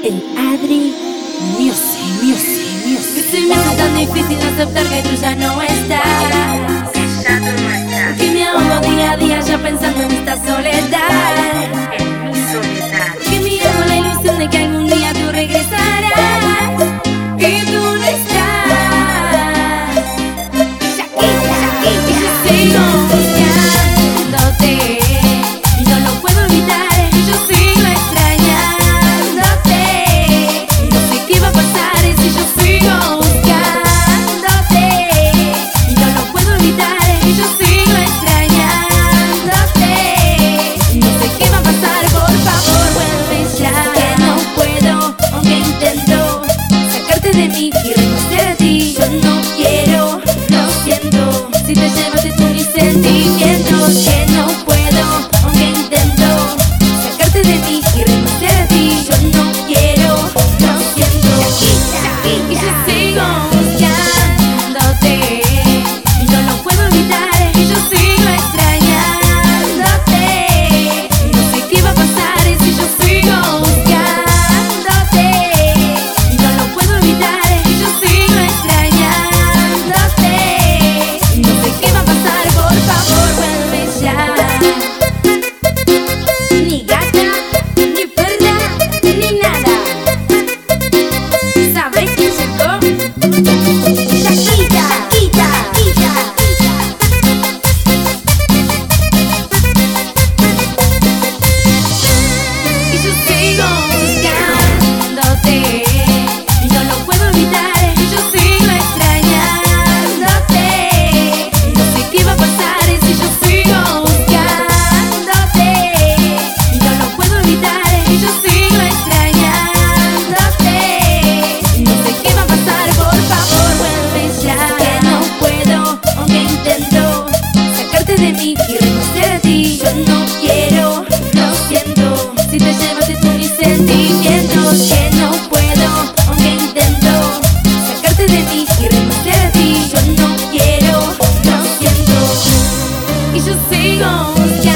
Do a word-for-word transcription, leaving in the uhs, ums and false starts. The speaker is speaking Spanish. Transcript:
El Adri Music, Music, Music. Se me hace tan difícil aceptar que tú ya no estás. Ya tú no estás Que me ahogo día a día ya pensando en esta soledad. en mi soledad. Que me hago la ilusión de que algún día tú regresarás. Y tú no estás. Shakira, Shakira. Y yo sigo buscándote y no lo puedo evitar. Y yo sigo extrañándote y no sé qué va a pasar si yo sigo buscándote y no lo puedo evitar. Y yo sigo extrañándote y no sé qué va a pasar. Por favor vuelve ya, que no puedo, aunque intento sacarte de mí y renunciar a ti. Yo no quiero, lo siento, si te llevas de tú mis sentimientos. Que no puedo, aunque intento sacarte de mí y renunciar a ti. Yo no quiero, lo siento, y yo sigo buscándote y no lo puedo evitar. Y yo sigo extrañándote y no sé qué va a pasar si yo sigo buscándote y no lo puedo evitar. Y yo sigo extrañándote y no sé qué va a pasar. Por favor vuelve ya. Ni gata, ni perra, ni nada. ¿Sabes quién llegó? Shakira, Shakira, Shakira. Y yo sigo buscándote y no lo puedo evitar. Y yo sigo extrañándote y no sé qué va a pasar si yo sigo buscándote y no lo puedo evitar. Y yo sigo extrañándote y no sé qué va a pasar. Por favor vuelve ya, que no puedo, aunque intento sacarte de mí y renunciar a ti. Yo no quiero, lo siento, si te llevas de tú mis sentimientos. Que no puedo, aunque intento sacarte de mí y renunciar a ti. Yo no quiero, lo siento, y yo sigo buscando.